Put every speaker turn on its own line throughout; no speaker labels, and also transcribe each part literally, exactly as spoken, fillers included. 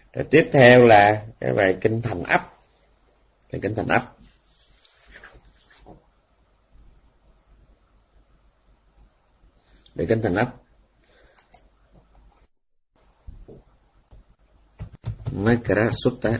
Rồi tiếp theo là cái bài kinh Thành Ấp. Bài kinh Thành Ấp. Bài kinh Thành Ấp. Nakra Sutta.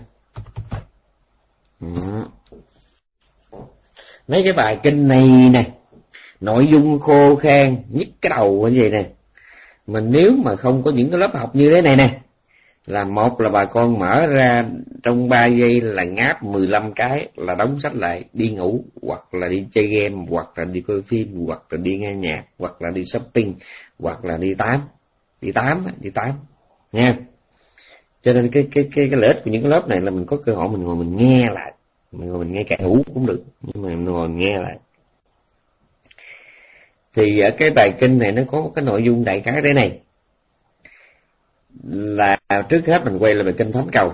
Mấy cái bài kinh này nè, nội dung khô khan, nhức cái đầu như vậy nè. Mà nếu mà không có những cái lớp học như thế này nè, là một là bà con mở ra trong ba giây là ngáp mười lăm cái là đóng sách lại đi ngủ, hoặc là đi chơi game, hoặc là đi coi phim, hoặc là đi nghe nhạc, hoặc là đi shopping, hoặc là đi tám, đi tám, đi tám, nha. Cho nên cái cái cái cái lợi ích của những cái lớp này là mình có cơ hội mình ngồi mình nghe lại, mình ngồi mình nghe cả ngủ cũng được, nhưng mà mình ngồi nghe lại. Thì ở cái bài kinh này nó có một cái nội dung đại khái thế này, là trước hết mình quay lại bài kinh Thánh Cầu.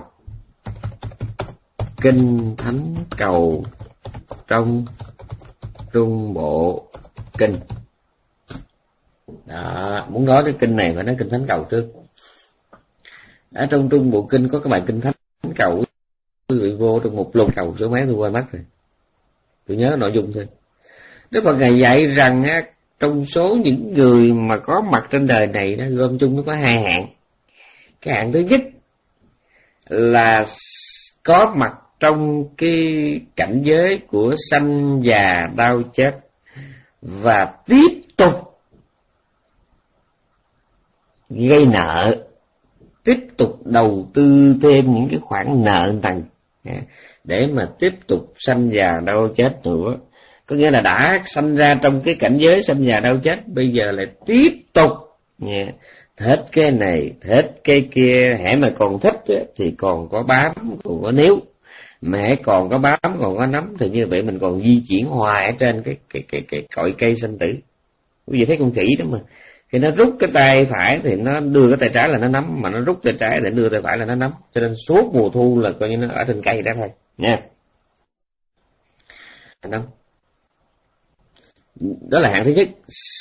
Kinh Thánh Cầu trong Trung Bộ Kinh. Đó, muốn nói cái kinh này phải nói kinh Thánh Cầu trước. Ở trong Trung Bộ Kinh có cái bài kinh Thánh Cầu, quý vị vô trong một lục cầu số mấy tôi qua mắt rồi, tôi nhớ nội dung thôi. Đức Phật Ngài dạy rằng á, trong số những người mà có mặt trên đời này, nó gom chung nó có hai hạng. Cái hạng thứ nhất là có mặt trong cái cảnh giới của sanh già đau chết, và tiếp tục gây nợ, tiếp tục đầu tư thêm những cái khoản nợ nần để mà tiếp tục sanh già đau chết nữa. Có nghĩa là đã sanh ra trong cái cảnh giới sanh già đau chết, bây giờ lại tiếp tục nha, hết cái này hết cái kia. Hễ mà còn thích thì còn có bám, còn có níu, mà hễ còn có bám còn có nắm, thì như vậy mình còn di chuyển hoài ở trên cái cái cái cái cội cây sanh tử. Quý vị thấy con khỉ đó mà, khi nó rút cái tay phải thì nó đưa cái tay trái là nó nắm, mà nó rút tay trái để đưa tay phải là nó nắm. Cho nên suốt mùa thu là coi như nó ở trên cây đó thôi nha. Đó là hạng thứ nhất,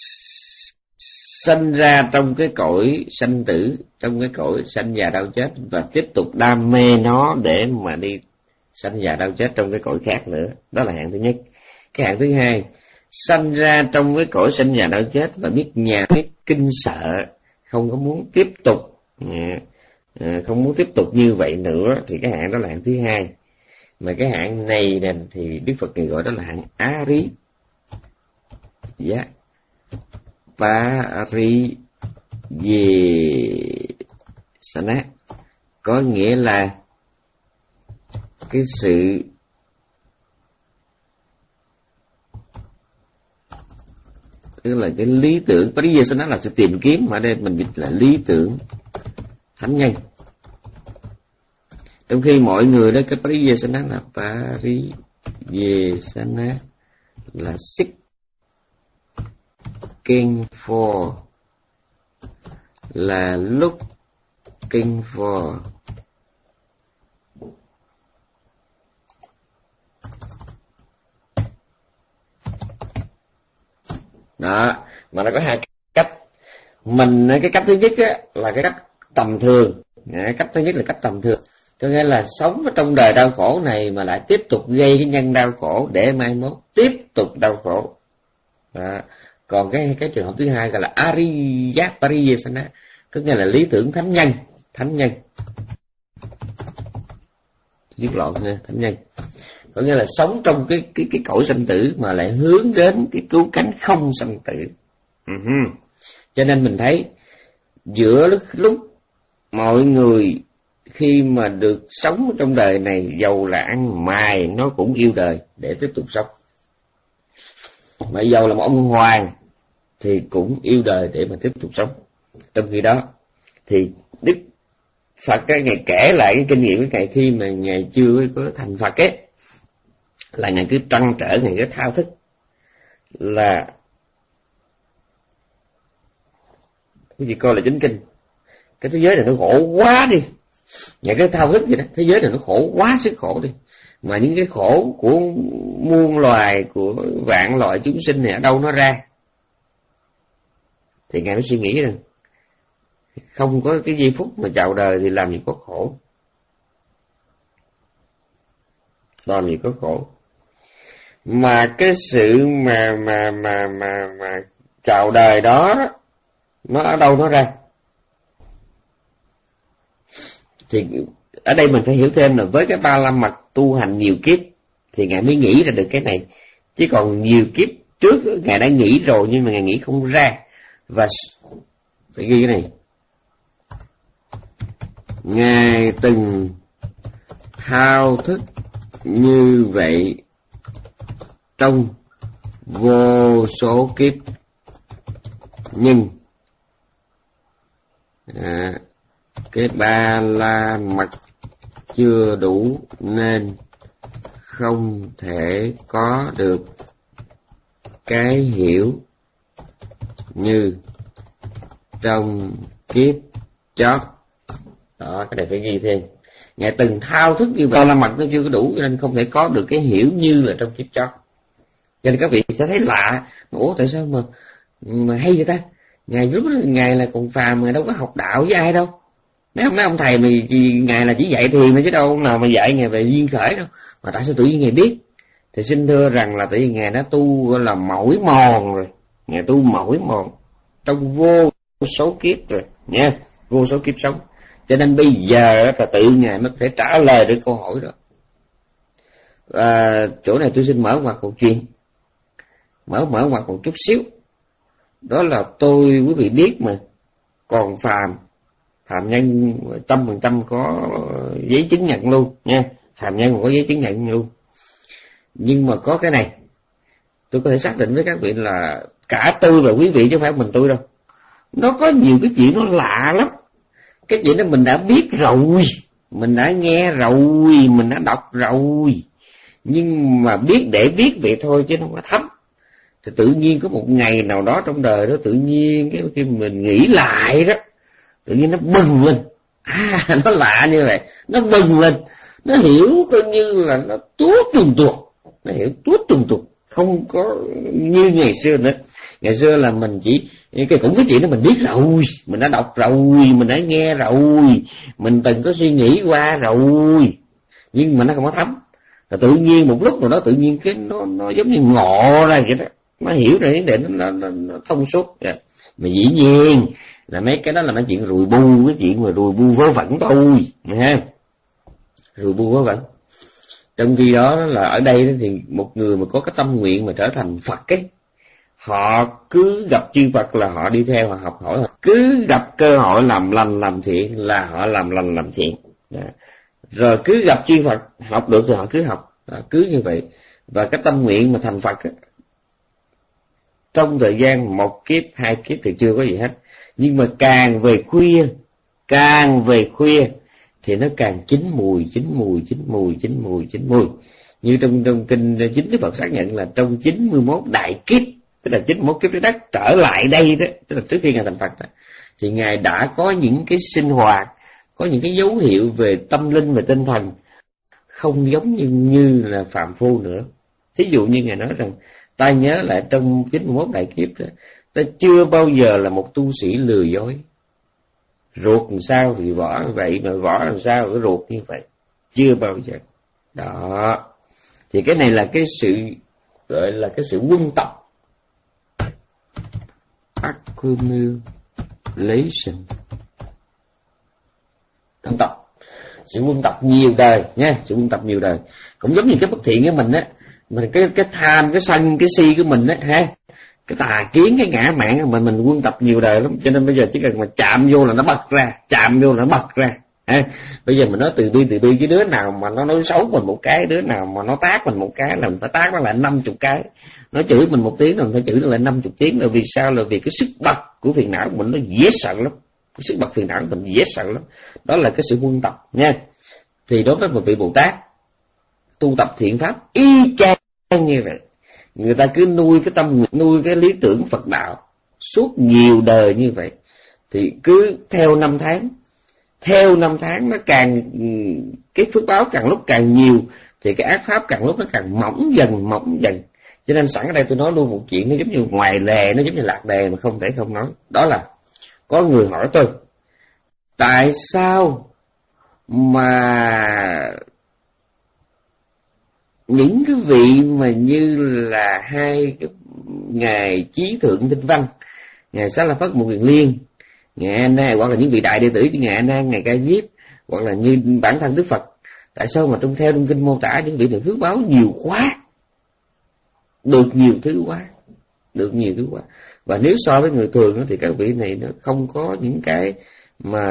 sanh ra trong cái cõi sanh tử, trong cái cõi sanh già đau chết, và tiếp tục đam mê nó để mà đi sanh già đau chết trong cái cõi khác nữa. Đó là hạng thứ nhất. Cái hạng thứ hai, sanh ra trong cái cõi sanh già đau chết và biết nhà biết kinh sợ, không có muốn tiếp tục, không muốn tiếp tục như vậy nữa, thì cái hạng đó là hạng thứ hai. Mà cái hạng này nè thì Đức Phật gọi đó là hạng Ari. Dạ. Pari Sana, có nghĩa là cái sự tức là cái lý tưởng. Parijasana là sự tìm kiếm, mà đây mình dịch là lý tưởng thánh nhân. Trong khi mọi người đó, cái Parijasana là Parijasana là seeking for, là looking for. Đó, mà nó có hai cách. Mình cái cách thứ nhất á, là cái cách tầm thường. Cách thứ nhất là cách tầm thường, có nghĩa là sống ở trong đời đau khổ này mà lại tiếp tục gây cái nhân đau khổ để mai mốt tiếp tục đau khổ. Đó. Còn cái cái trường hợp thứ hai gọi là Ariya Parijasana, có nghĩa là lý tưởng thánh nhân, thánh nhân. Viết lộn nha, thánh nhân. Có nghĩa là sống trong cái cái cái cõi sanh tử mà lại hướng đến cái cứu cánh không sanh tử. Uh-huh. Cho nên mình thấy giữa lúc, lúc mọi người khi mà được sống trong đời này, dầu là ăn mài nó cũng yêu đời để tiếp tục sống. Mà dầu là một ông hoàng thì cũng yêu đời để mà tiếp tục sống. Trong khi đó thì Đức Phật cái ngày kể lại cái kinh nghiệm cái ngày khi mà Ngài chưa có thành Phật ấy, là Ngài cứ trăn trở, Ngài cứ thao thức là cái gì coi là chính kinh. Cái thế giới này nó khổ quá đi. Ngài cứ thao thức vậy đó, thế giới này nó khổ quá sức khổ đi. Mà những cái khổ của muôn loài, của vạn loại chúng sinh này ở đâu nó ra? Thì Ngài mới suy nghĩ rằng không có cái giây phút mà chào đời thì làm gì có khổ. làm gì có khổ. Mà cái sự mà mà mà mà mà chào đời đó, nó ở đâu nó ra? Thì ở đây mình phải hiểu thêm là với cái ba la mật tu hành nhiều kiếp thì Ngài mới nghĩ ra được cái này. Chứ còn nhiều kiếp trước Ngài đã nghĩ rồi nhưng mà Ngài nghĩ không ra. Và phải ghi cái này: Ngài từng thao thức như vậy trong vô số kiếp, nhưng à, cái ba la mật chưa đủ nên không thể có được cái hiểu như trong kiếp chót. Đó, cái này phải ghi thêm. Ngài từng thao thức như vậy, ba la mật nó chưa có đủ nên không thể có được cái hiểu như là trong kiếp chót. Cho nên các vị sẽ thấy lạ, ủa tại sao mà mà hay vậy ta? Ngài lúc đó Ngài là còn phàm, Ngài đâu có học đạo với ai đâu. Mấy ông, mấy ông thầy mà Ngài là chỉ dạy thiền thôi chứ đâu nào mà dạy Ngài về duyên khởi đâu. Mà tại sao tự nhiên Ngài biết? Thì xin thưa rằng là tự nhiên Ngài đã tu gọi là mỏi mòn rồi. Ngài tu mỏi mòn trong vô số kiếp rồi nha, vô số kiếp sống. Cho nên bây giờ là tự Ngài mới có thể trả lời được câu hỏi đó. À, chỗ này tôi xin mở ngoặt một chuyện, mở mở ngoặt một chút xíu. Đó là tôi quý vị biết mà, còn phàm, phàm nhân trăm phần trăm có giấy chứng nhận luôn nha, phàm nhân còn có giấy chứng nhận luôn. Nhưng mà có cái này, tôi có thể xác định với các vị là cả tôi và quý vị chứ không phải mình tôi đâu. Nó có nhiều cái chuyện nó lạ lắm. Cái chuyện đó mình đã biết rồi, mình đã nghe rồi, mình đã đọc rồi, nhưng mà biết để biết vậy thôi chứ nó không có thấm. Thì tự nhiên có một ngày nào đó trong đời đó, tự nhiên cái khi mình nghĩ lại đó, tự nhiên nó bừng lên. À, nó lạ như vậy, nó bừng lên, nó hiểu coi như là nó tuốt tuồn tuột, nó hiểu tuốt tuồn tuột, không có như ngày xưa nữa. Ngày xưa là mình chỉ cái cũng cái chuyện đó mình biết rồi, mình đã đọc rồi, mình đã nghe rồi, mình từng có suy nghĩ qua rồi, nhưng mà nó không có thấm. Rồi tự nhiên một lúc nào đó tự nhiên cái nó nó giống như ngộ ra vậy đó, nó hiểu rồi để nó, nó, nó, nó thông suốt. Yeah. Mà dĩ nhiên là mấy cái đó là mấy chuyện rùi bu, cái chuyện mà rùi bu vớ vẩn thôi, ha, rùi bu vớ vẩn. Trong khi đó là ở đây thì một người mà có cái tâm nguyện mà trở thành Phật ấy, họ cứ gặp chư Phật là họ đi theo, họ học hỏi, cứ gặp cơ hội làm lành làm thiện là họ làm lành làm thiện. Yeah. Rồi cứ gặp chư Phật học được thì họ cứ học, à, cứ như vậy. Và cái tâm nguyện mà thành Phật ấy, trong thời gian một kiếp hai kiếp thì chưa có gì hết, nhưng mà càng về khuya, càng về khuya thì nó càng chín mùi, chín mùi, chín mùi, chín mùi, chín mùi. Như trong trong kinh chính Đức Phật xác nhận là trong chín mươi mốt đại kiếp, tức là chín mươi mốt kiếp trái đất trở lại đây đó, tức là trước khi Ngài thành Phật đó, thì Ngài đã có những cái sinh hoạt, có những cái dấu hiệu về tâm linh và tinh thần không giống như, như là phàm phu nữa. Thí dụ như Ngài nói rằng, ta nhớ lại trong chín mươi mốt đại kiếp đó, ta chưa bao giờ là một tu sĩ lừa dối. Ruột làm sao thì võ vậy, mà võ làm sao cái ruột như vậy, chưa bao giờ. Đó, thì cái này là cái sự gọi là cái sự quân tập, accumulation, quân tập, sự quân tập nhiều đời nha, sự quân tập nhiều đời. Cũng giống như cái bất thiện của mình á, mình cái cái tham, cái sân, cái si của mình á ha, cái tà kiến, cái ngã mạn của mình mình quân tập nhiều đời lắm. Cho nên bây giờ chỉ cần mà chạm vô là nó bật ra, chạm vô là nó bật ra. Ha, bây giờ mình nói từ bi từ bi, cái đứa nào mà nó nói xấu mình một cái, đứa nào mà nó tác mình một cái là mình phải tác nó lại năm chục cái, nó chửi mình một tiếng là mình phải chửi nó lại năm chục tiếng. Là vì sao? Là vì cái sức bật của phiền não của mình nó dễ sợ lắm, cái sức bật phiền não của mình dễ sợ lắm. Đó là cái sự quân tập nha. Thì đối với một vị Bồ Tát tu tập thiện pháp y chang như vậy, người ta cứ nuôi cái tâm, nuôi cái lý tưởng Phật đạo suốt nhiều đời như vậy, thì cứ theo năm tháng, theo năm tháng nó càng, cái phước báo càng lúc càng nhiều, thì cái ác pháp càng lúc nó càng mỏng dần, mỏng dần. Cho nên sẵn ở đây tôi nói luôn một chuyện, nó giống như ngoài lề, nó giống như lạc đề mà không thể không nói. Đó là có người hỏi tôi, tại sao mà những cái vị mà như là hai cái ngài Chí Thượng Tinh Văn, ngài Xá La Phất Một Kiền Liên, ngài A Nan, hoặc là những vị đại đệ tử như ngài A Nan, ngài Ca Diếp, hoặc là như bản thân Đức Phật, tại sao mà trong theo trong kinh mô tả những vị này phước báo nhiều quá, được nhiều thứ quá, được nhiều thứ quá. Và nếu so với người thường thì các vị này nó không có những cái mà,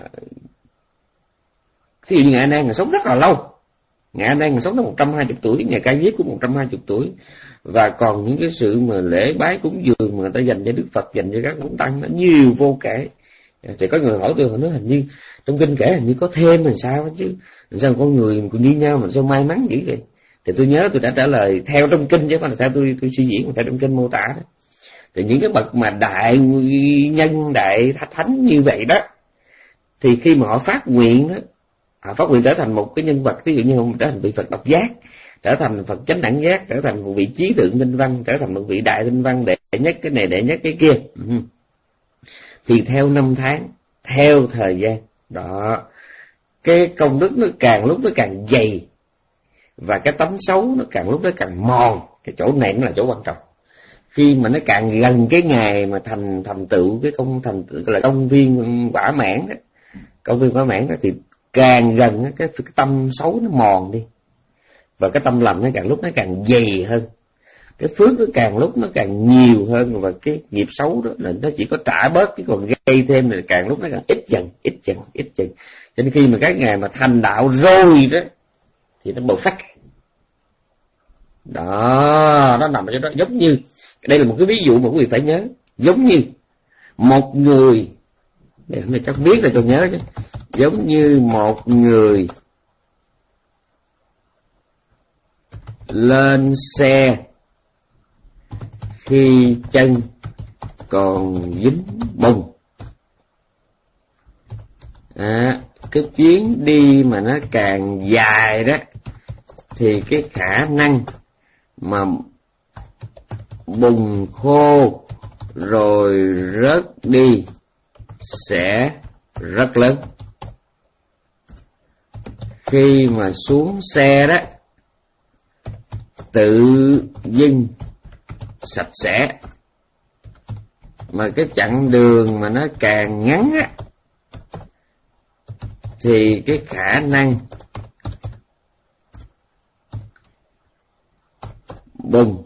ví dụ như ngài A Nan ngài sống rất là lâu, ngài A Nan ngài sống tới một trăm hai mươi tuổi, ngài Ca Diếp cũng một trăm hai mươi tuổi, và còn những cái sự mà lễ bái cúng dường mà người ta dành cho Đức Phật, dành cho các bổn tăng nó nhiều vô kể. Thì có người hỏi tôi, họ nói hình như trong kinh kể hình như có thêm làm sao đó chứ, làm sao con người cũng như nhau mà sao may mắn dữ vậy. Thì tôi nhớ tôi đã trả lời theo trong kinh chứ không phải là theo tôi tôi suy diễn, mà theo trong kinh mô tả đó. Thì những cái bậc mà đại nhân, đại thánh như vậy đó, thì khi mà họ phát nguyện đó, họ phát nguyện trở thành một cái nhân vật, ví dụ như họ trở thành vị Phật độc giác, trở thành Phật chánh đẳng giác, trở thành một vị Chí Thượng Tinh Văn, trở thành một vị đại tinh văn, đệ nhất cái này, đệ nhất cái kia, thì theo năm tháng, theo thời gian đó, cái công đức nó càng lúc nó càng dày, và cái tánh xấu nó càng lúc nó càng mòn. Cái chỗ này nó là chỗ quan trọng. Khi mà nó càng gần cái ngày mà thành thành tựu cái công thành tựu là công viên quả mãn đó, công viên quả mãn đó, thì càng gần cái, cái tâm xấu nó mòn đi, và cái tâm lành nó càng lúc nó càng dày hơn, cái phước nó càng lúc nó càng nhiều hơn, và cái nghiệp xấu đó là nó chỉ có trả bớt, chứ còn gây thêm là càng lúc nó càng ít dần, ít dần, ít dần. Cho nên khi mà các ngài mà thành đạo rồi đó thì nó bộc phát. Đó, nó nằm ở chỗ đó. Giống như, đây là một cái ví dụ mà quý vị phải nhớ, giống như một người, để hôm nay chắc viết là cho nhớ chứ, giống như một người lên xe khi chân còn dính bùn. À, cái chuyến đi mà nó càng dài đó, thì cái khả năng mà bùn khô rồi rớt đi sẽ rất lớn. Khi mà xuống xe đó, tự dưng sạch sẽ, mà cái chặng đường mà nó càng ngắn á, thì cái khả năng bùn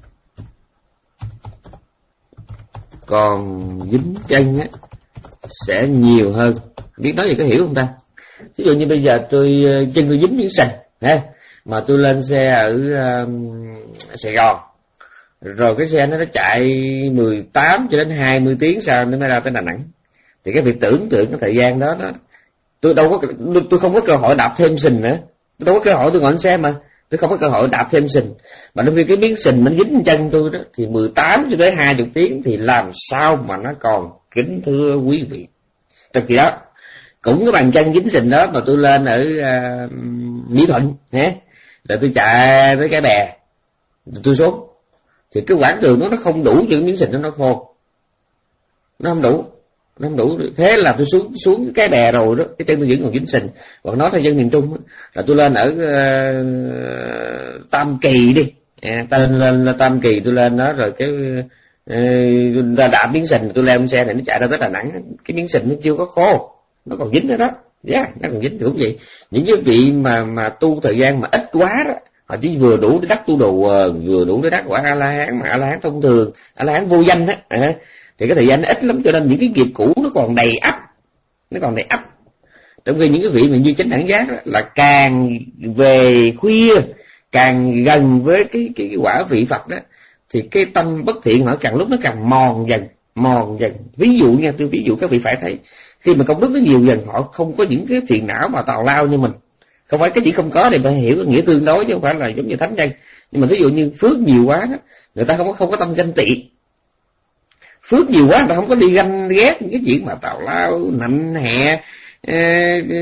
còn dính chân á sẽ nhiều hơn. Biết nói gì có hiểu không ta? Ví dụ như bây giờ tôi chân tôi dính miếng sình ha, mà tôi lên xe ở uh, Sài Gòn, rồi cái xe nó nó chạy mười tám cho đến hai mươi tiếng sau nó mới ra tới Đà Nẵng, thì cái việc tưởng tượng cái thời gian đó đó, tôi đâu có tôi không có cơ hội đạp thêm sình nữa, tôi đâu có cơ hội, tôi ngồi xe mà tôi không có cơ hội đạp thêm sình, mà đôi khi cái miếng sình nó dính chân tôi đó thì mười tám cho tới hai mươi tiếng, thì làm sao mà nó còn. Kính thưa quý vị, trong khi đó cũng cái bàn chân dính sình đó mà tôi lên ở uh, Mỹ Thuận nhé, rồi tôi chạy với cái bè tôi xuống, thì cái quãng đường đó nó không đủ cho miếng sình đó nó khô, nó không đủ, nó không đủ. Thế là tôi xuống xuống cái bè rồi đó, cái chân tôi vẫn còn dính sình. Còn nói theo dân miền Trung đó, là tôi lên ở uh, Tam Kỳ đi, à, tên lên là Tam Kỳ, tôi lên đó rồi cái uh, ra đạp miếng sình, tôi leo xe này nó chạy ra tới Đà Nẵng, cái miếng sình nó chưa có khô, nó còn dính nữa đó. Dạ, yeah, nó còn dính cũng vậy. Những cái vị mà mà tu thời gian mà ít quá đó, họ chỉ vừa đủ để đắc tu đồ, vừa đủ để đắc quả A La Hán, mà A La Hán thông thường, A La Hán vô danh á, à, thì cái thời gian nó ít lắm, cho nên những cái nghiệp cũ nó còn đầy ắp, nó còn đầy ắp. Trong khi những cái vị mà như chánh đẳng giác đó, là càng về khuya, càng gần với cái cái, cái quả vị Phật đó, thì cái tâm bất thiện họ càng lúc nó càng mòn dần, mòn dần. Ví dụ nha, tôi ví dụ các vị phải thấy, khi mà công đức nó nhiều dần, họ không có những cái phiền não mà tào lao như mình. Không phải cái gì không có để phải hiểu nghĩa tương đối, chứ không phải là giống như thánh nhân. Nhưng mà ví dụ như phước nhiều quá đó, người ta không có không có tâm ganh tị. Phước nhiều quá người ta không có đi ganh ghét những cái chuyện mà tào lao, nạnh hẹ, e, e,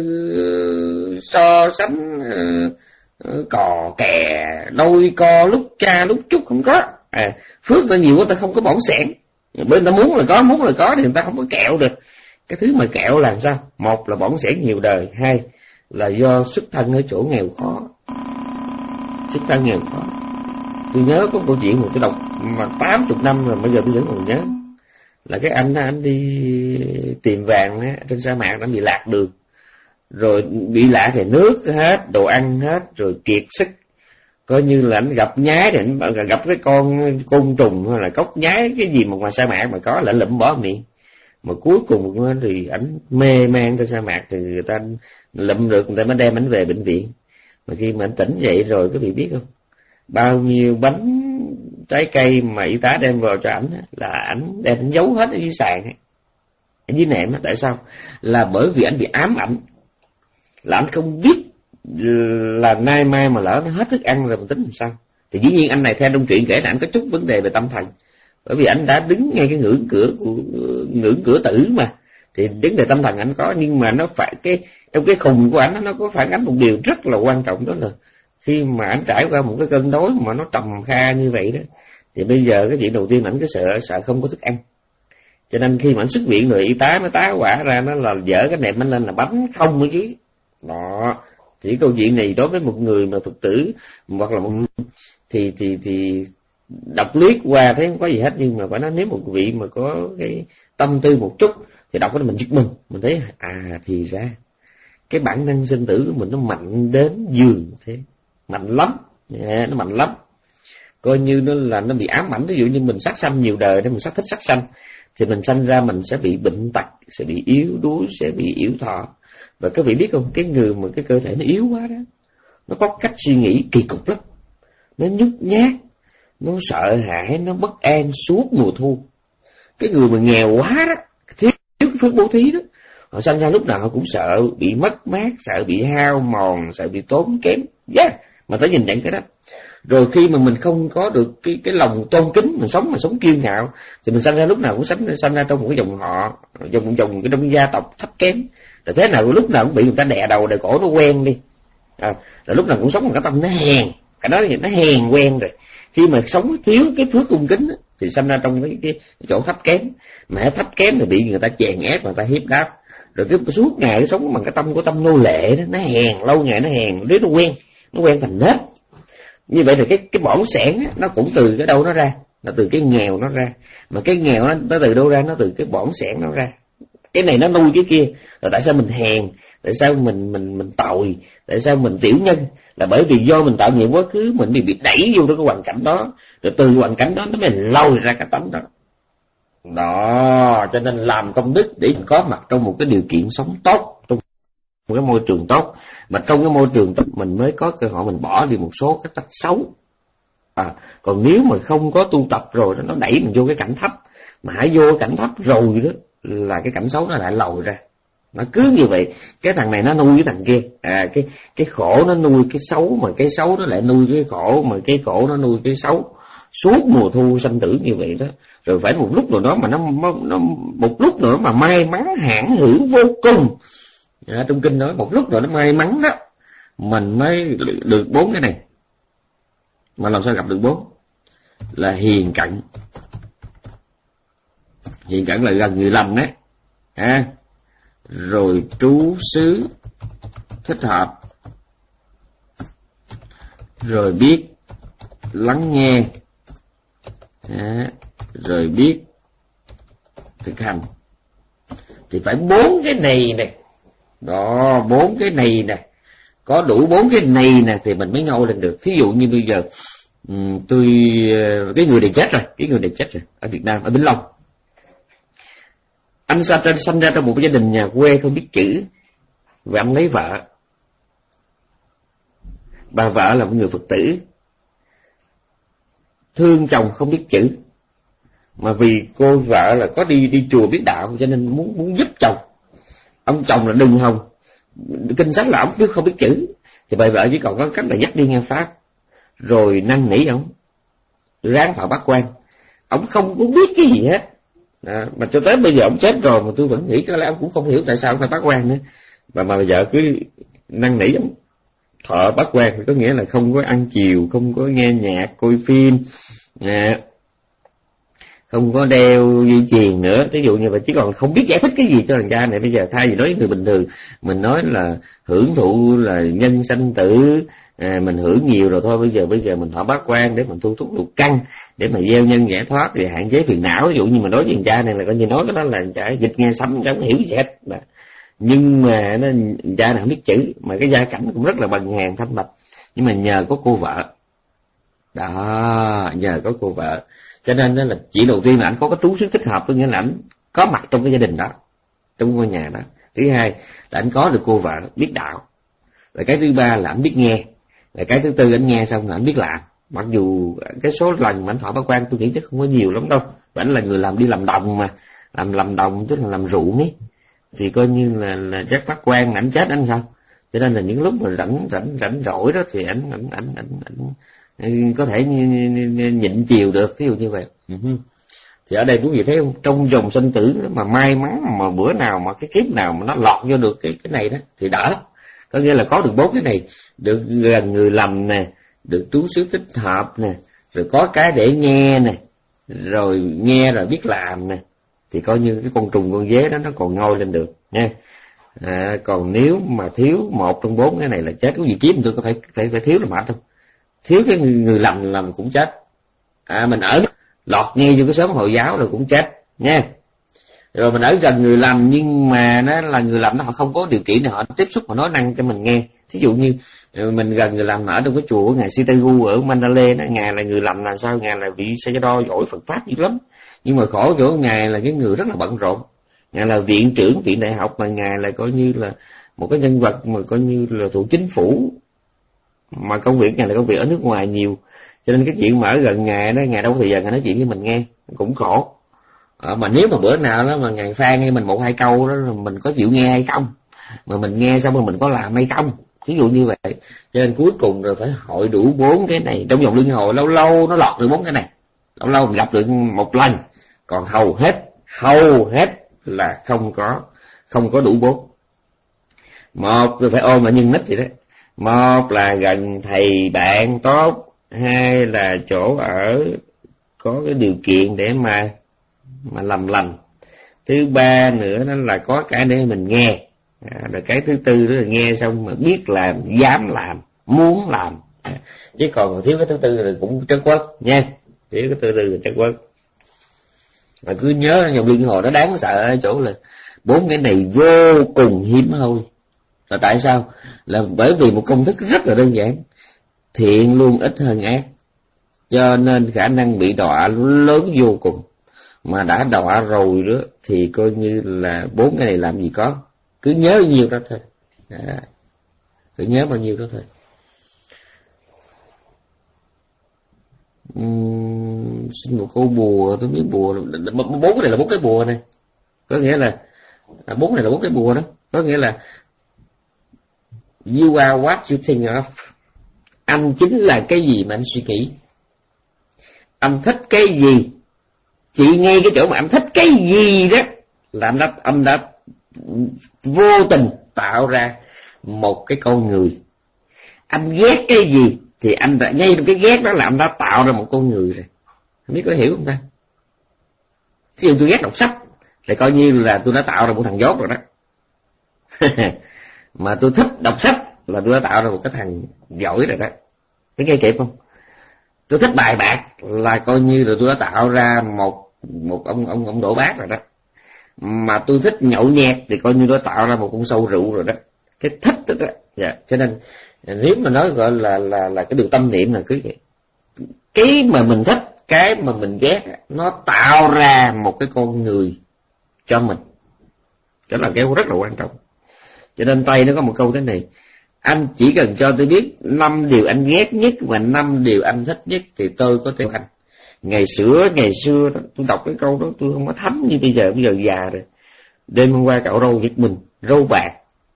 so sánh, e, cò kè, đôi co, lúc cha lúc chút không có. À, phước ta nhiều quá ta không có bỏng sẻn. Bên ta muốn là có, muốn là có thì người ta không có kẹo được. Cái thứ mà kẹo là sao? Một là bỏng sẻn nhiều đời, hai là do xuất thân ở chỗ nghèo khó. xuất thân nghèo khó. Tôi nhớ có câu chuyện một cái đọc mà tám chục năm rồi bây giờ tôi vẫn còn nhớ, là cái anh anh đi tìm vàng á, trên sa mạc đã bị lạc đường, rồi bị lạc thì nước hết, đồ ăn hết, rồi kiệt sức, coi như là anh gặp nhái thì anh gặp cái con côn trùng hay là cốc nhái cái gì mà ngoài sa mạc mà có là lụm bỏ miệng, mà cuối cùng thì ảnh mê man trên sa mạc thì người ta lụm được, người ta mới đem ảnh về bệnh viện. Mà khi mà anh tỉnh dậy rồi quý vị biết không, bao nhiêu bánh trái cây mà y tá đem vào cho ảnh là ảnh đem ảnh giấu hết ở dưới sàn, ở dưới nệm. Tại sao? Là bởi vì ảnh bị ám ảnh, là ảnh không biết là nay mai mà lỡ nó hết thức ăn rồi mình tính làm sao. Thì dĩ nhiên anh này theo trong truyện kể là ảnh có chút vấn đề về tâm thần, bởi vì ảnh đã đứng ngay cái ngưỡng cửa của ngưỡng cửa tử mà, thì vấn đề tâm thần ảnh có, nhưng mà nó phải cái trong cái khùng của ảnh nó có phản ánh một điều rất là quan trọng, đó là khi mà ảnh trải qua một cái cơn đói mà nó trầm kha như vậy đó, thì bây giờ cái chuyện đầu tiên ảnh cứ sợ sợ không có thức ăn. Cho nên khi mà ảnh xuất viện rồi y tá mới tá quả ra nó là dở cái nệm ảnh lên là bánh không nữa chứ. Đó, thì câu chuyện này đối với một người mà Phật tử hoặc là một thì thì thì đọc liếc qua thấy không có gì hết, nhưng mà phải nói nếu một vị mà có cái tâm tư một chút thì đọc cái mình giật mình, mình thấy à thì ra cái bản năng sinh tử của mình nó mạnh đến giường thế, mạnh lắm, yeah, nó mạnh lắm, coi như nó là nó bị ám ảnh. Ví dụ như mình sát sanh nhiều đời để mình sát thích sát sanh thì mình sanh ra mình sẽ bị bệnh tật, sẽ bị yếu đuối, sẽ bị yếu thọ. Và các vị biết không, cái người mà cái cơ thể nó yếu quá đó, nó có cách suy nghĩ kỳ cục lắm, nó nhút nhát, nó sợ hãi, nó bất an suốt mùa thu. Cái người mà nghèo quá đó, thiếu cái phước bố thí đó, họ sanh ra lúc nào họ cũng sợ bị mất mát, sợ bị hao mòn, sợ bị tốn kém. Yeah, mà phải nhìn nhận cái đó. Rồi khi mà mình không có được cái cái lòng tôn kính, mình sống mà sống kiêu ngạo, thì mình sanh ra lúc nào cũng sanh sanh ra trong một cái dòng họ, dòng dòng cái trong gia tộc thấp kém. Rồi thế nào lúc nào cũng bị người ta đè đầu đè cổ nó quen đi. À, rồi lúc nào cũng sống bằng cái tâm nó hèn, cái đó thì nó hèn quen rồi. Khi mà sống thiếu cái phước cung kính thì sanh ra trong cái, cái, cái chỗ thấp kém, mà thấp kém thì bị người ta chèn ép, người ta hiếp đáp. Rồi cái suốt ngày nó sống bằng cái tâm của tâm nô lệ đó, nó hèn, lâu ngày nó hèn, đến nó quen, nó quen thành nết. Như vậy thì cái cái bỏng sẻn nó cũng từ cái đâu nó ra, là từ cái nghèo nó ra. Mà cái nghèo nó, nó từ đâu ra? Nó từ cái bỏng sẻn nó ra. Cái này nó nuôi cái kia. Rồi tại sao mình hèn? Tại sao mình mình mình tồi? Tại sao mình tiểu nhân? Là bởi vì do mình tạo nghiệp quá khứ, mình bị bị đẩy vô cái hoàn cảnh đó, rồi từ hoàn cảnh đó nó mới lôi ra cái tánh đó. Đó, cho nên làm công đức để có mặt trong một cái điều kiện sống tốt, trong một cái môi trường tốt, mà trong cái môi trường tốt mình mới có cơ hội mình bỏ đi một số cái tật xấu. À, còn nếu mà không có tu tập rồi đó, nó đẩy mình vô cái cảnh thấp, mà hãy vô cái cảnh thấp rồi đó là cái cảnh xấu nó lại lòi ra. Nó cứ như vậy, cái thằng này nó nuôi cái thằng kia, à cái cái khổ nó nuôi cái xấu, mà cái xấu nó lại nuôi cái khổ, mà cái khổ nó nuôi cái xấu, suốt mùa thu sanh tử như vậy đó. Rồi phải một lúc nào đó mà nó, nó một lúc nữa mà may mắn hãn hữu vô cùng. À, trong kinh nói một lúc rồi nó may mắn đó, mình mới được bốn cái này. Mà làm sao gặp được bốn? Là hiền cận. Hiền cận là gần người lành đấy, à, rồi trú xứ thích hợp, rồi biết lắng nghe, à, rồi biết thực hành. Thì phải bốn cái này nè. Đó, bốn cái này nè, có đủ bốn cái này nè thì mình mới ngâu lên được. Thí dụ như bây giờ um, tôi cái người này chết rồi, cái người này chết rồi ở Việt Nam, ở Vĩnh Long. Anh sanh ra, sanh ra trong một gia đình nhà quê không biết chữ, và anh lấy vợ. Bà vợ là một người Phật tử, thương chồng không biết chữ, mà vì cô vợ là có đi đi chùa biết đạo cho nên muốn muốn giúp chồng. Ông chồng là đừng hòng, kinh sách là ông biết không biết chữ, thì bà vợ chỉ còn có cách là dắt đi nghe pháp, rồi năn nỉ ông ráng thọ bát quan. Ông không có biết cái gì hết, à, mà cho tới bây giờ ông chết rồi mà tôi vẫn nghĩ có lẽ ông cũng không hiểu tại sao ông phải bát quan nữa. Và mà bây giờ cứ năn nỉ ông thọ bát quan, có nghĩa là không có ăn chiều, không có nghe nhạc, coi phim, à, không có đeo dây chuyền nữa, ví dụ như vậy. Chứ còn không biết giải thích cái gì cho thằng cha này. Bây giờ thay vì nói với người bình thường, mình nói là hưởng thụ là nhân sanh tử, à, mình hưởng nhiều rồi thôi, bây giờ bây giờ mình thọ bát quan để mình thu thúc lục căn, để mà gieo nhân giải thoát thì hạn chế phiền não. Ví dụ như mình nói với thằng cha này là coi như nói cái đó là cha dịch nghe xăm, chẳng hiểu gì hết. Nhưng mà nó cha này không biết chữ, mà cái gia cảnh cũng rất là bằng hàn thanh bạch, nhưng mà nhờ có cô vợ đó, nhờ có cô vợ cho nên đó là chỉ đầu tiên là ảnh có cái trú xứ thích hợp, có nghĩa là ảnh có mặt trong cái gia đình đó, trong ngôi nhà đó. Thứ hai là ảnh có được cô vợ biết đạo, và cái thứ ba là ảnh biết nghe, và cái thứ tư ảnh nghe xong là ảnh biết làm. Mặc dù cái số lần mà ảnh thọ bát quan tôi nghĩ chắc không có nhiều lắm đâu, và ảnh là người làm đi làm đồng, mà làm làm đồng tức là làm ruộng ấy, thì coi như là, là chắc bát quan ảnh chết ảnh sao. Cho nên là những lúc mà rảnh rảnh rảnh rỗi đó thì ảnh ảnh ảnh ảnh ảnh có thể nhịn chiều được, ví dụ như vậy. Uh-huh. Thì ở đây quý vị thấy không, trong dòng sinh tử mà may mắn mà bữa nào mà cái kiếp nào mà nó lọt vô được cái cái này đó thì đỡ. Có nghĩa là có được bốn cái này, được gần người lầm nè, được trú xứ thích hợp nè, rồi có cái để nghe nè, rồi nghe rồi biết làm nè, thì coi như cái con trùng con dế đó nó còn ngoi lên được nha. À, còn nếu mà thiếu một trong bốn cái này là chết. Cái gì kiếm tôi có phải phải phải thiếu là mệt không? Thiếu cái người, người lầm làm cũng chết. À, mình ở lọt nghe vô cái xóm Hồi giáo rồi cũng chết nha. Rồi mình ở gần người lầm nhưng mà nó là người lầm, nó họ không có điều kiện để họ tiếp xúc và nói năng cho mình nghe. Thí dụ như mình gần người lầm ở trong cái chùa của ngài Sitagu ở Mandalay đó, ngài là người lầm là sao? Ngài là vị Sayadaw giỏi Phật pháp dữ lắm, nhưng mà khổ chỗ ngài là cái người rất là bận rộn. Ngài là viện trưởng viện đại học, mà ngài là coi như là một cái nhân vật mà coi như là thuộc chính phủ, mà công việc ngài là công việc ở nước ngoài nhiều, cho nên cái chuyện mà ở gần ngài đó, ngài đâu có thời giờ ngài nói chuyện với mình nghe, cũng khổ. À, mà nếu mà bữa nào đó mà ngài phan nghe mình một hai câu đó, mình có chịu nghe hay không, mà mình nghe xong rồi mình có làm hay không, ví dụ như vậy. Cho nên cuối cùng rồi phải hội đủ bốn cái này trong vòng luân hồi, lâu lâu nó lọt được bốn cái này, lâu lâu mình gặp được một lần, còn hầu hết hầu hết là không có không có đủ bốn. Một là phải ôm mà nhân nít vậy đó, một là gần thầy bạn tốt, hai là chỗ ở có cái điều kiện để mà mà làm lành, thứ ba nữa đó là có cái để mình nghe, à, rồi cái thứ tư đó là nghe xong mà biết làm, dám làm, muốn làm, à, chứ còn thiếu cái thứ tư rồi cũng trất quất nha, thiếu cái thứ tư rồi trất quất. Mà cứ nhớ dòng luân hồi nó đáng sợ ở chỗ là bốn cái này vô cùng hiếm hoi. Là tại sao? Là bởi vì một công thức rất là đơn giản, thiện luôn ít hơn ác, cho nên khả năng bị đọa lớn vô cùng. Mà đã đọa rồi đó thì coi như là bốn cái này làm gì có, cứ nhớ bao nhiêu đó thôi, à, cứ nhớ bao nhiêu đó thôi. Uhm, xin một câu bùa, tôi biết bùa bốn cái này là bốn cái bùa này, có nghĩa là bốn này là bốn cái bùa đó, có nghĩa là you are what you think of. Anh chính là cái gì mà anh suy nghĩ. Anh thích cái gì, chỉ ngay cái chỗ mà anh thích cái gì đó là anh đã, anh đã vô tình tạo ra một cái con người. Anh ghét cái gì thì anh đã, ngay trong cái ghét đó là anh đã tạo ra một con người rồi. Không biết có hiểu không ta? Ví dụ tôi ghét đọc sách thì coi như là tôi đã tạo ra một thằng dốt rồi đó. Mà tôi thích đọc sách là tôi đã tạo ra một cái thằng giỏi rồi đó. Cái nghe kịp không? Tôi thích bài bạc là coi như là tôi đã tạo ra một một ông ông ông đổ bát rồi đó. Mà tôi thích nhậu nhẹt thì coi như đã tạo ra một con sâu rượu rồi đó. Cái thích đó, đó. Yeah. Cho nên nếu mà nói gọi là là là cái điều tâm niệm là cứ vậy. Cái mà mình thích, cái mà mình ghét nó tạo ra một cái con người cho mình. Đó là cái rất là quan trọng. Cho nên Tây nó có một câu thế này: anh chỉ cần cho tôi biết năm điều anh ghét nhất và năm điều anh thích nhất thì tôi có theo anh. Ngày xưa ngày xưa đó, tôi đọc cái câu đó tôi không có thấm như bây giờ, bây giờ già rồi. Đêm hôm qua cạo râu giật mình, râu bạc,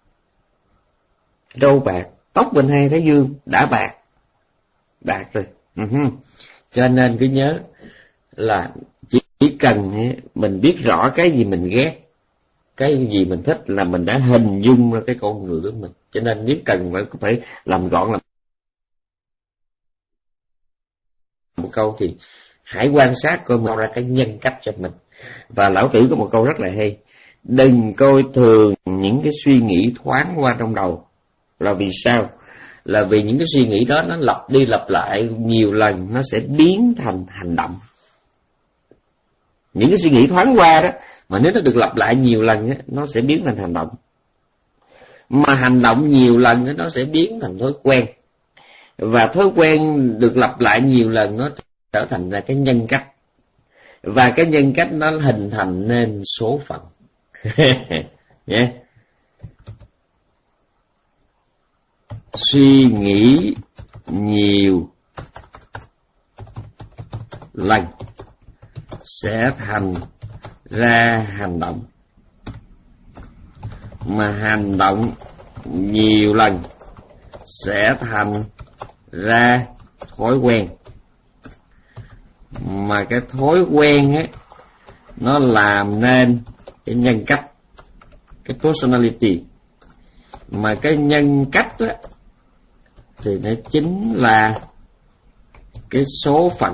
râu bạc, tóc bên hai thái dương đã bạc, bạc rồi. Uh-huh. Cho nên cứ nhớ là chỉ, chỉ cần mình biết rõ cái gì mình ghét, cái gì mình thích là mình đã hình dung ra cái con người của mình. Cho nên nếu cần phải phải làm gọn làm một câu thì hãy quan sát coi mở ra cái nhân cách cho mình. Và Lão Tử có một câu rất là hay: đừng coi thường những cái suy nghĩ thoáng qua trong đầu. Là vì sao? Là vì những cái suy nghĩ đó nó lặp đi lặp lại nhiều lần, nó sẽ biến thành hành động. Những cái suy nghĩ thoáng qua đó, mà nếu nó được lặp lại nhiều lần á, nó sẽ biến thành hành động. Mà hành động nhiều lần á, nó sẽ biến thành thói quen. Và thói quen được lặp lại nhiều lần nó trở thành ra cái nhân cách. Và cái nhân cách nó hình thành nên số phận. Yeah. Suy nghĩ nhiều lần sẽ thành ra hành động, mà hành động nhiều lần sẽ thành ra thói quen, mà cái thói quen ấy nó làm nên cái nhân cách, cái personality. Mà cái nhân cách á thì nó chính là cái số phận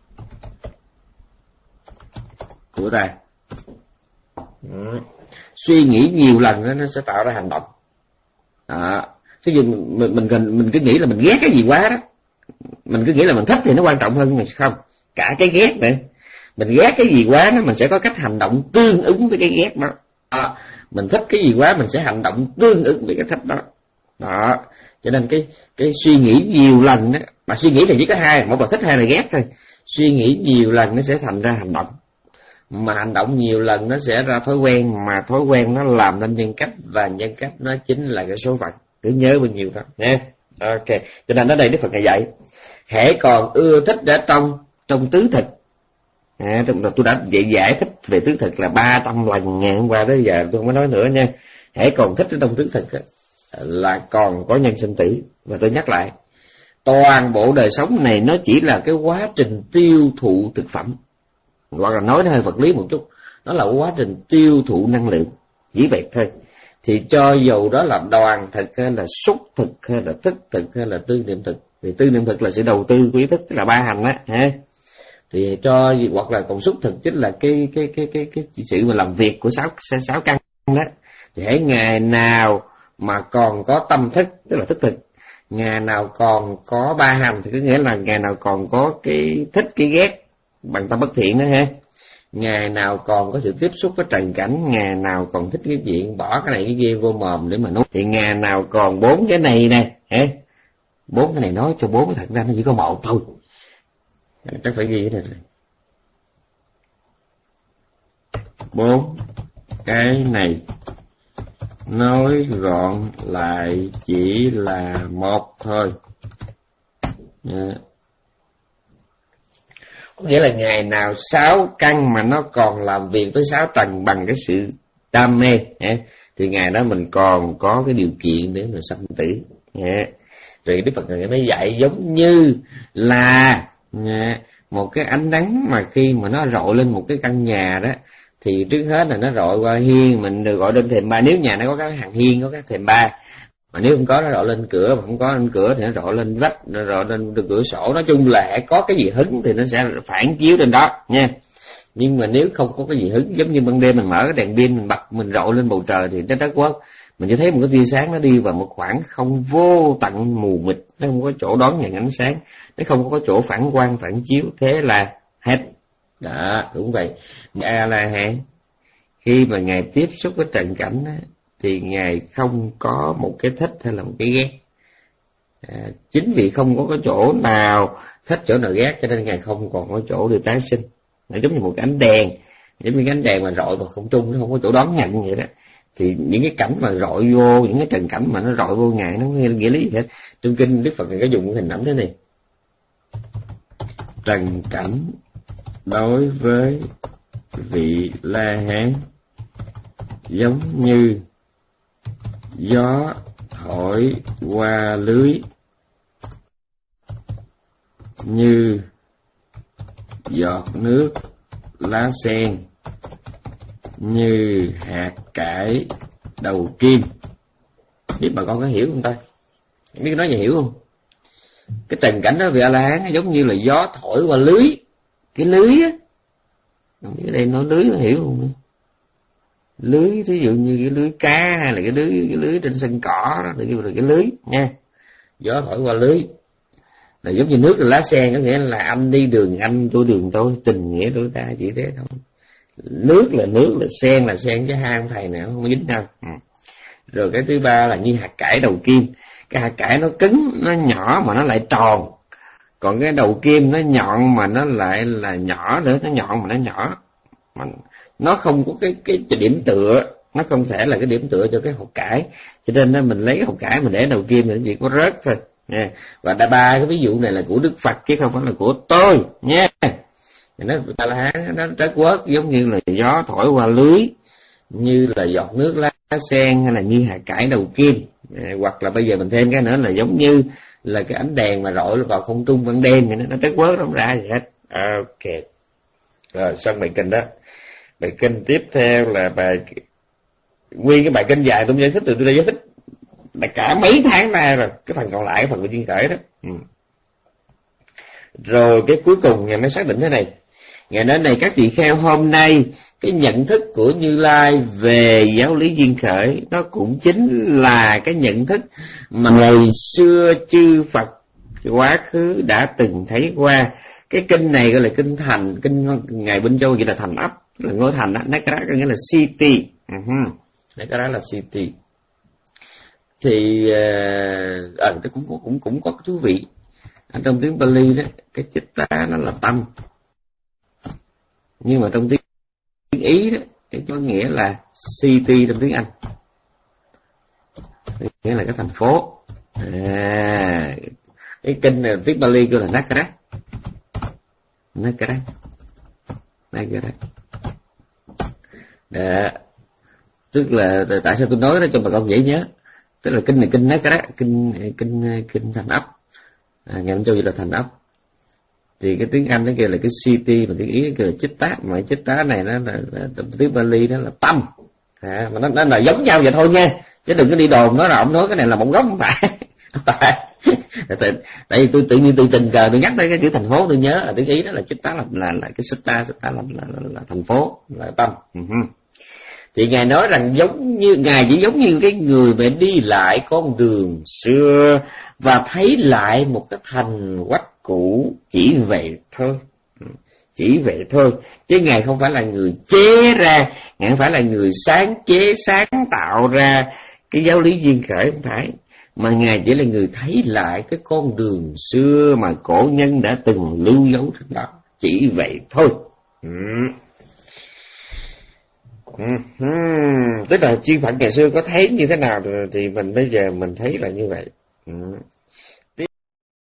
của ta. Ừ. Suy nghĩ nhiều lần đó, nó sẽ tạo ra hành động. Đó. Chứ mình, mình, mình, mình cứ nghĩ là mình ghét cái gì quá đó, mình cứ nghĩ là mình thích thì nó quan trọng hơn. Mà không, cả cái ghét nữa, mình ghét cái gì quá đó, mình sẽ có cách hành động tương ứng với cái ghét đó. Đó. Mình thích cái gì quá, mình sẽ hành động tương ứng với cái thích đó. Đó. Cho nên cái cái suy nghĩ nhiều lần đó, mà suy nghĩ thì chỉ có hai, một là thích hai là ghét thôi. Suy nghĩ nhiều lần nó sẽ thành ra hành động, mà hành động nhiều lần nó sẽ ra thói quen, mà thói quen nó làm nên nhân cách, và nhân cách nó chính là cái số phận. Cứ nhớ bao nhiêu đó nha. Ok, cho nên ở đây Đức Phật dạy hễ còn ưa thích ở trong trong tứ thực. À, tôi đã giải, giải thích về tứ thực là ba trăm lần ngày hôm qua tới giờ, tôi không có nói nữa nha. Hễ còn thích ở trong tứ thực là còn có nhân sinh tử. Và tôi nhắc lại, toàn bộ đời sống này nó chỉ là cái quá trình tiêu thụ thực phẩm, hoặc là nói nó hơi vật lý một chút, nó là quá trình tiêu thụ năng lượng, chỉ vậy thôi. Thì cho dù đó là đoàn thực hay là xúc thực hay là thức thực hay là tư niệm thực, thì tư niệm thực là sự đầu tư của ý thức, tức là ba hành á ha. Thì cho hoặc là còn xúc thực chính là cái cái cái cái cái, cái sự mà làm việc của sáu sáu căn đó. Thì hễ ngày nào mà còn có tâm thức, tức là thức thực, ngày nào còn có ba hành thì có nghĩa là ngày nào còn có cái thích cái ghét bằng tâm bất thiện đó ha. Ngày nào còn có sự tiếp xúc với trần cảnh, ngày nào còn thích cái chuyện bỏ cái này cái kia vô mồm để mà nói, thì ngày nào còn bốn cái này nè ha. Bốn cái này nói cho bốn cái thật ra nó chỉ có một thôi, chắc phải ghi cái này rồi. Bốn cái này nói gọn lại chỉ là một thôi. Yeah. Có nghĩa là ngày nào sáu căn mà nó còn làm việc với sáu trần bằng cái sự đam mê, thì ngày đó mình còn có cái điều kiện để mà sanh tử. Rồi Đức Phật ngày mới dạy giống như là một cái ánh nắng mà khi mà nó rọi lên một cái căn nhà đó, thì trước hết là nó rọi qua hiên, mình được gọi lên thềm ba. Nếu nhà nó có cái hàng hiên, có cái thềm ba, mà nếu không có nó rọi lên cửa, mà không có lên cửa thì nó rọi lên vách, nó rọi lên cửa sổ. Nói chung là có cái gì hứng thì nó sẽ phản chiếu trên đó nha. Nhưng mà nếu không có cái gì hứng, giống như ban đêm mình mở cái đèn pin mình bật, mình rọi lên bầu trời thì nó rất quá, mình chỉ thấy một cái tia sáng nó đi vào một khoảng không vô tận mù mịt, nó không có chỗ đón nhận ánh sáng, nó không có chỗ phản quang phản chiếu, thế là hết. Đó, cũng vậy. A La Hán khi mà ngài tiếp xúc với trần cảnh á, thì ngài không có một cái thích hay là một cái ghét. À, chính vì không có cái chỗ nào thích chỗ nào ghét cho nên ngài không còn có chỗ để tái sinh. Nó giống như một cái ánh đèn, giống như cái ánh đèn mà rọi vào không trung, nó không có chỗ đón nhận vậy đó. Thì những cái cảnh mà rọi vô, những cái trần cảnh mà nó rọi vô ngài, nó không có nghĩa lý gì hết. Trong kinh Đức Phật có dùng hình ảnh thế này: trần cảnh đối với vị La Hán giống như gió thổi qua lưới, như giọt nước lá sen, như hạt cải đầu kim. Biết bà con có hiểu không ta? Biết nói gì hiểu không? Cái trần cảnh đó vị A La Hán giống như là gió thổi qua lưới, cái lưới á, không biết ở đây nói lưới hiểu không? Lưới ví dụ như cái lưới cá hay là cái lưới cái lưới trên sân cỏ đó thì kêu là cái lưới nha. Gió thổi qua lưới là giống như nước là lá sen, có nghĩa là anh đi đường anh, tôi đường tôi, tình nghĩa đôi ta, chỉ thế thôi. Nước là nước, là sen là sen, chứ hai ông thầy nào không dính nhau. Ừ. Rồi cái thứ ba là như hạt cải đầu kim. Cái hạt cải nó cứng, nó nhỏ mà nó lại tròn, còn cái đầu kim nó nhọn mà nó lại là nhỏ nữa, nó nhọn mà nó nhỏ, mà nó không có cái cái điểm tựa, nó không thể là cái điểm tựa cho cái hột cải, cho nên đó mình lấy cái hột cải mình để đầu kim thì nó chỉ có rớt thôi nha. Và đa ba cái ví dụ này là của Đức Phật chứ không phải là của tôi nha. Nó ta là nó trớt quớt giống như là gió thổi qua lưới, như là giọt nước lá sen, hay là như hạt cải đầu kim, à, hoặc là bây giờ mình thêm cái nữa là giống như là cái ánh đèn mà rọi vào không trung ban đêm thì nó, nó trớt quớt không ra gì hết. Ok, rồi xong bài kinh đó. Bài kinh tiếp theo là bài nguyên cái bài kinh dài tôi giải thích, từ tôi đã giải thích đã cả mấy tháng nay rồi, cái phần còn lại cái phần của chuyên khởi đó. Ừ. Rồi cái cuối cùng Ngài mới xác định thế này. Ngài nói này, các tỳ kheo, hôm nay cái nhận thức của Như Lai về giáo lý duyên khởi nó cũng chính là cái nhận thức mà ngày xưa chư Phật quá khứ đã từng thấy qua. Cái kinh này gọi là kinh thành, kinh Ngài Bình Châu gọi là thành ấp, là ngôi thành đó, nó cái đó có nghĩa là city. Uh-huh. Nó cái đó là city. Thì ờ uh, cũng cũng cũng có thú vị. Ở trong tiếng Pali đó, cái chitta nó là tâm, nhưng mà trong tiếng Ý đó cái có nghĩa là city trong tiếng Anh, nghĩa là cái thành phố. À, cái kinh này tiếng Pali kêu là Nakara, Nakara, Nakara. Đó. Tức là tại sao tôi nói đó cho bà con dễ nhớ, tức là kinh này kinh Nakara, kinh kinh kinh thành ấp. À, Ngài Minh Châu là thành ấp. Thì cái tiếng Anh nó kêu là cái city, mà tiếng Ý nó kêu là chitta, mà chitta này nó là, là tiếng Pali đó là tâm. À, mà nó, nó là giống nhau vậy thôi nha, chứ đừng có đi đồn nó là ông nói cái này là một gốc, không phải. tại, tại, tại vì tôi tự nhiên tôi tình cờ tôi nhắc tới cái chữ thành phố, tôi nhớ ở tiếng Ý đó là chitta là là, là cái sitta, sitta là, là, là, là thành phố, là tâm. Uh-huh. Thì Ngài nói rằng giống như Ngài chỉ giống như cái người mà đi lại con đường xưa và thấy lại một cái thành quách cũ, chỉ vậy thôi, chỉ vậy thôi, chứ Ngài không phải là người chế ra, Ngài không phải là người sáng chế sáng tạo ra cái giáo lý duyên khởi, không phải, mà Ngài chỉ là người thấy lại cái con đường xưa mà cổ nhân đã từng lưu dấu trên đó, chỉ vậy thôi. Ừ. Uh-huh. Tức là chuyên phận ngày xưa có thấy như thế nào thì mình bây giờ mình thấy là như vậy. Uh-huh.